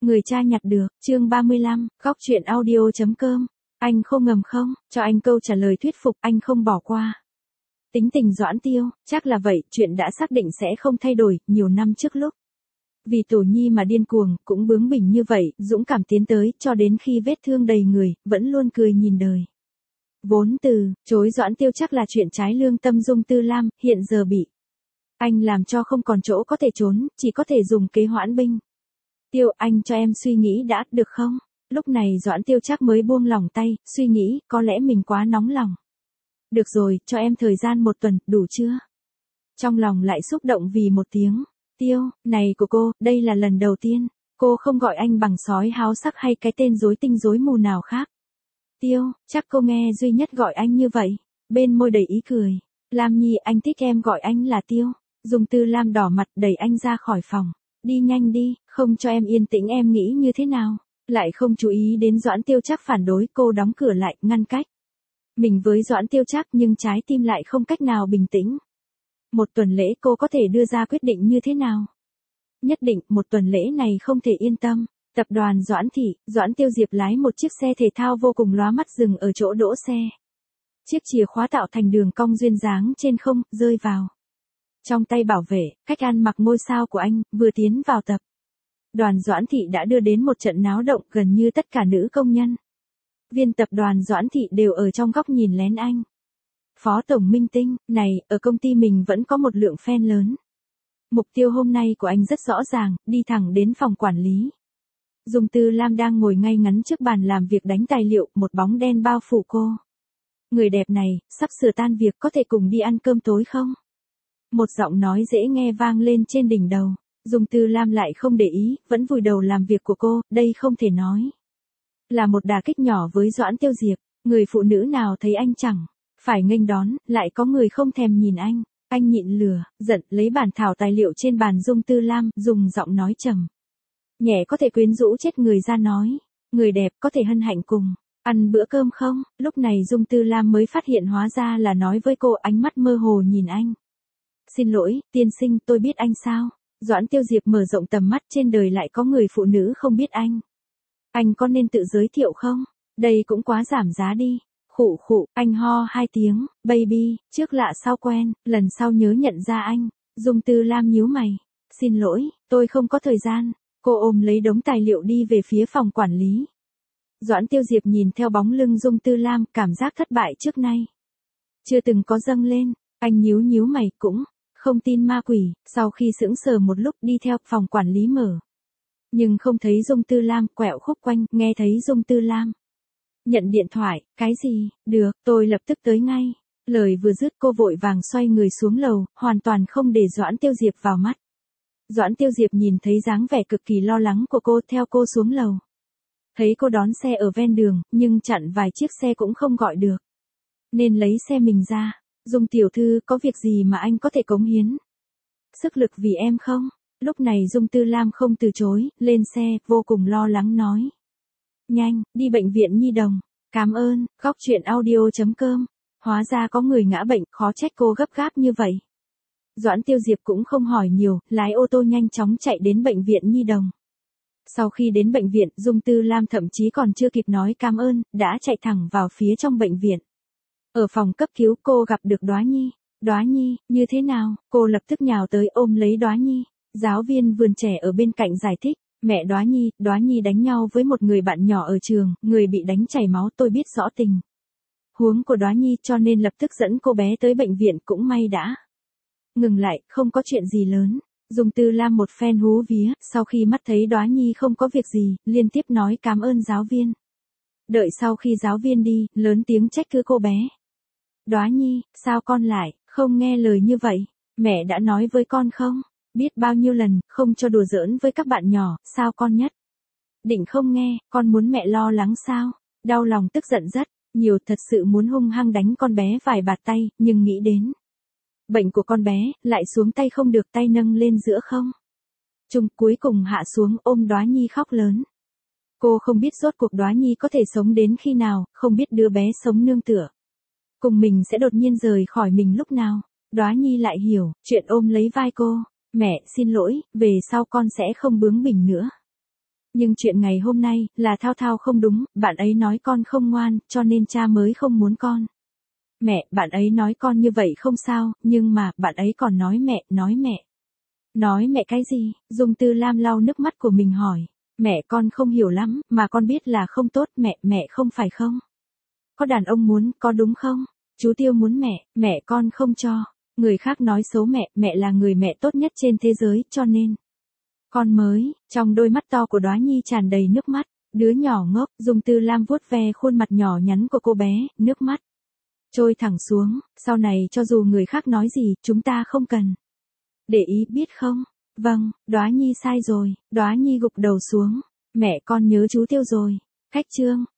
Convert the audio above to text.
Người cha nhặt được, chương 35, góc chuyện audio.com. Anh không ngầm không, cho anh câu trả lời thuyết phục, anh không bỏ qua. Tính tình Doãn Tiêu, chắc là vậy, chuyện đã xác định sẽ không thay đổi, nhiều năm trước lúc. Vì Tổ Nhi mà điên cuồng, cũng bướng bỉnh như vậy, dũng cảm tiến tới, cho đến khi vết thương đầy người, vẫn luôn cười nhìn đời. Vốn từ, chối Doãn Tiêu chắc là chuyện trái lương tâm Dung Tư Lam, hiện giờ bị. Anh làm cho không còn chỗ có thể trốn, chỉ có thể dùng kế hoãn binh. Tiêu, anh cho em suy nghĩ đã, được không? Lúc này Doãn Tiêu chắc mới buông lỏng tay, suy nghĩ, có lẽ mình quá nóng lòng. Được rồi, cho em thời gian 1 tuần, đủ chưa? Trong lòng lại xúc động vì một tiếng. Tiêu, này của cô, đây là lần đầu tiên. Cô không gọi anh bằng sói háo sắc hay cái tên rối tinh rối mù nào khác. Tiêu, chắc cô nghe duy nhất gọi anh như vậy. Bên môi đầy ý cười. Lam Nhi, anh thích em gọi anh là Tiêu. Dung Tư Lam đỏ mặt đẩy anh ra khỏi phòng. Đi nhanh đi, không cho em yên tĩnh em nghĩ như thế nào. Lại không chú ý đến Doãn Tiêu chắc phản đối, cô đóng cửa lại, ngăn cách. Mình với Doãn Tiêu chắc nhưng trái tim lại không cách nào bình tĩnh. 1 tuần lễ cô có thể đưa ra quyết định như thế nào? Nhất định, 1 tuần lễ này không thể yên tâm. Tập đoàn Doãn Thị, Doãn Tiêu Diệp lái một chiếc xe thể thao vô cùng lóa mắt dừng ở chỗ đỗ xe. Chiếc chìa khóa tạo thành đường cong duyên dáng trên không, rơi vào. Trong tay bảo vệ, cách ăn mặc ngôi sao của anh, vừa tiến vào tập. Đoàn Doãn Thị đã đưa đến một trận náo động gần như tất cả nữ công nhân. Viên tập đoàn Doãn Thị đều ở trong góc nhìn lén anh. Phó Tổng Minh Tinh, này, ở công ty mình vẫn có một lượng fan lớn. Mục tiêu hôm nay của anh rất rõ ràng, đi thẳng đến phòng quản lý. Dung Tư Lam đang ngồi ngay ngắn trước bàn làm việc đánh tài liệu, một bóng đen bao phủ cô. Người đẹp này, sắp sửa tan việc có thể cùng đi ăn cơm tối không? Một giọng nói dễ nghe vang lên trên đỉnh đầu. Dung Tư Lam lại không để ý, vẫn vùi đầu làm việc của cô, đây không thể nói. Là một đả kích nhỏ với Doãn Tiêu Diệp, người phụ nữ nào thấy anh chẳng phải nghênh đón, lại có người không thèm nhìn anh. Anh nhịn lửa, giận, lấy bản thảo tài liệu trên bàn Dung Tư Lam, dùng giọng nói trầm nhẹ có thể quyến rũ chết người ra nói. Người đẹp có thể hân hạnh cùng ăn bữa cơm không? Lúc này Dung Tư Lam mới phát hiện hóa ra là nói với cô, ánh mắt mơ hồ nhìn anh. Xin lỗi, tiên sinh, tôi biết anh sao? Doãn Tiêu Diệp mở rộng tầm mắt, trên đời lại có người phụ nữ không biết anh. Anh có nên tự giới thiệu không? Đây cũng quá giảm giá đi. Khụ khụ, anh ho 2 tiếng, baby, trước lạ sau quen, lần sau nhớ nhận ra anh. Dung Tư Lam nhíu mày. Xin lỗi, tôi không có thời gian. Cô ôm lấy đống tài liệu đi về phía phòng quản lý. Doãn Tiêu Diệp nhìn theo bóng lưng Dung Tư Lam, cảm giác thất bại trước nay chưa từng có dâng lên. Anh nhíu mày, cũng không tin ma quỷ, sau khi sững sờ một lúc đi theo phòng quản lý mở. Nhưng không thấy Dung Tư Lam, quẹo khúc quanh, nghe thấy Dung Tư Lam nhận điện thoại, cái gì, được, tôi lập tức tới ngay. Lời vừa dứt cô vội vàng xoay người xuống lầu, hoàn toàn không để Doãn Tiêu Diệp vào mắt. Doãn Tiêu Diệp nhìn thấy dáng vẻ cực kỳ lo lắng của cô, theo cô xuống lầu. Thấy cô đón xe ở ven đường, nhưng chặn vài chiếc xe cũng không gọi được. Nên lấy xe mình ra. Dung tiểu thư, có việc gì mà anh có thể cống hiến sức lực vì em không? Lúc này Dung Tư Lam không từ chối, lên xe, vô cùng lo lắng nói. Nhanh, đi bệnh viện nhi đồng. Cảm ơn, góc chuyện audio.com. Hóa ra có người ngã bệnh, khó trách cô gấp gáp như vậy. Doãn Tiêu Diệp cũng không hỏi nhiều, lái ô tô nhanh chóng chạy đến bệnh viện nhi đồng. Sau khi đến bệnh viện, Dung Tư Lam thậm chí còn chưa kịp nói cảm ơn, đã chạy thẳng vào phía trong bệnh viện. Ở phòng cấp cứu cô gặp được Đóa Nhi. Đóa Nhi, như thế nào? Cô lập tức nhào tới ôm lấy Đóa Nhi. Giáo viên vườn trẻ ở bên cạnh giải thích. Mẹ Đóa Nhi đánh nhau với một người bạn nhỏ ở trường, người bị đánh chảy máu, tôi biết rõ tình huống của Đóa Nhi cho nên lập tức dẫn cô bé tới bệnh viện, cũng may đã ngừng lại, không có chuyện gì lớn. Dung Tư Lam một phen hú vía, sau khi mắt thấy Đóa Nhi không có việc gì, liên tiếp nói cảm ơn giáo viên. Đợi sau khi giáo viên đi, lớn tiếng trách cứ cô bé. Đóa Nhi, sao con lại không nghe lời như vậy? Mẹ đã nói với con không? Biết bao nhiêu lần, không cho đùa giỡn với các bạn nhỏ, sao con nhất định không nghe, con muốn mẹ lo lắng sao? Đau lòng tức giận rất nhiều, thật sự muốn hung hăng đánh con bé vài bạt tay, nhưng nghĩ đến bệnh của con bé, lại xuống tay không được, tay nâng lên giữa không trung, cuối cùng hạ xuống, ôm Đóa Nhi khóc lớn. Cô không biết rốt cuộc Đóa Nhi có thể sống đến khi nào, không biết đứa bé sống nương tựa cùng mình sẽ đột nhiên rời khỏi mình lúc nào. Đóa Nhi lại hiểu, chuyện ôm lấy vai cô. Mẹ, xin lỗi, về sau con sẽ không bướng bỉnh nữa. Nhưng chuyện ngày hôm nay, là Thao Thao không đúng, bạn ấy nói con không ngoan, cho nên cha mới không muốn con. Mẹ, bạn ấy nói con như vậy không sao, nhưng mà, bạn ấy còn nói mẹ, nói mẹ. Nói mẹ cái gì? Dung Tư Lam lau nước mắt của mình hỏi. Mẹ con không hiểu lắm, mà con biết là không tốt, mẹ không phải không? Có đàn ông muốn, có đúng không? Chú Tiêu muốn mẹ con không cho. Người khác nói xấu mẹ là người mẹ tốt nhất trên thế giới, cho nên. Con mới, trong đôi mắt to của Đóa Nhi tràn đầy nước mắt. Đứa nhỏ ngốc, Dung Tư Lam vuốt ve khuôn mặt nhỏ nhắn của cô bé, nước mắt trôi thẳng xuống, sau này cho dù người khác nói gì, chúng ta không cần để ý, biết không? Vâng, Đóa Nhi sai rồi. Đóa Nhi gục đầu xuống. Mẹ con nhớ chú Tiêu rồi. Cách chương